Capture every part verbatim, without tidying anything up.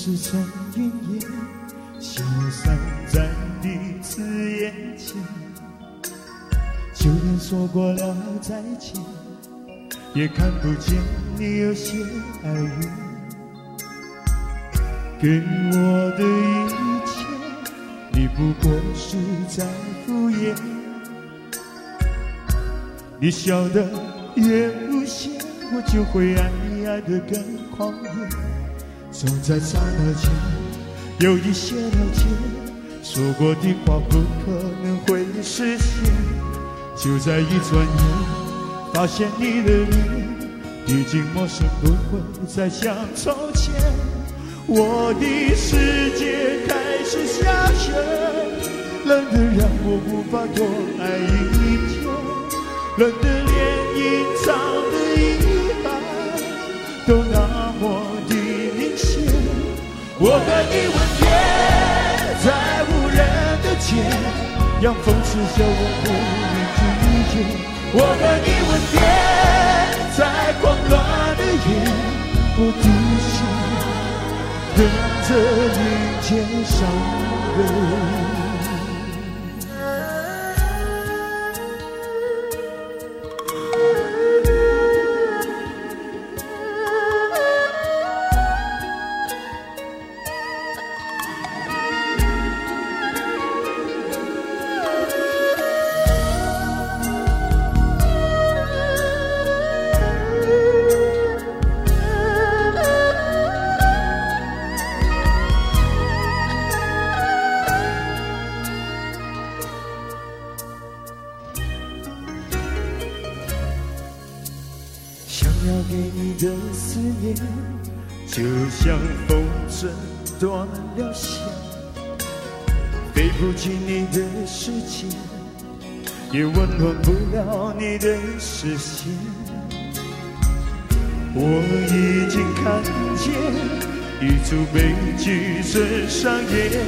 是层云烟，消散在彼此眼前。就连说过了再见，也看不见你有些爱意。给我的一切，你不过是在敷衍。你笑得越无邪，我就会爱你爱得更狂野。走在刹那间，有一些了解，说过的话不可能会实现。就在一转眼，发现你的脸已经陌生，不会再像从前。我的世界开始下雪，冷得让我无法多爱一天，冷得连隐藏的遗憾都那么的明显。我和你吻别在无人的街，让风痴笑我不能拒绝。我和你吻别在狂乱的夜，我的心等着迎接伤悲。要给你的思念，就像风筝断了线，飞不进你的世界，也温暖不了你的视线。我已经看见一出悲剧正上演，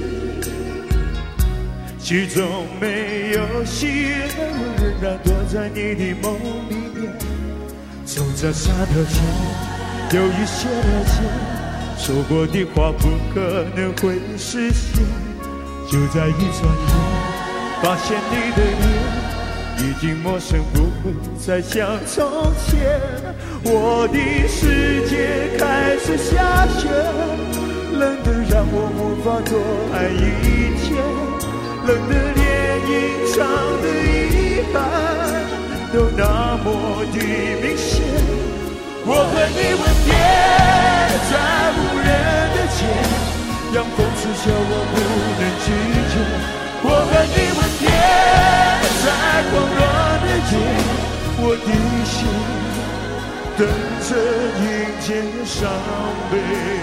剧中没有喜悦，我仍然躲在你的梦里面。走在刹那间，有一些了解，说过的话不可能会实现。就在一转眼，发现你的脸已经陌生，不会再像从前。我的世界开始下雪，冷得让我无法多爱一天，冷得连隐藏的遗憾都那么的明显。我和你吻别在无人的街，让风痴笑我不能拒绝。我和你吻别在狂乱的夜，我的心等着迎接伤悲。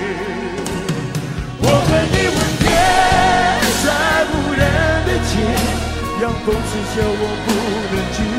我和你吻别在无人的街，让风痴笑我不能拒绝。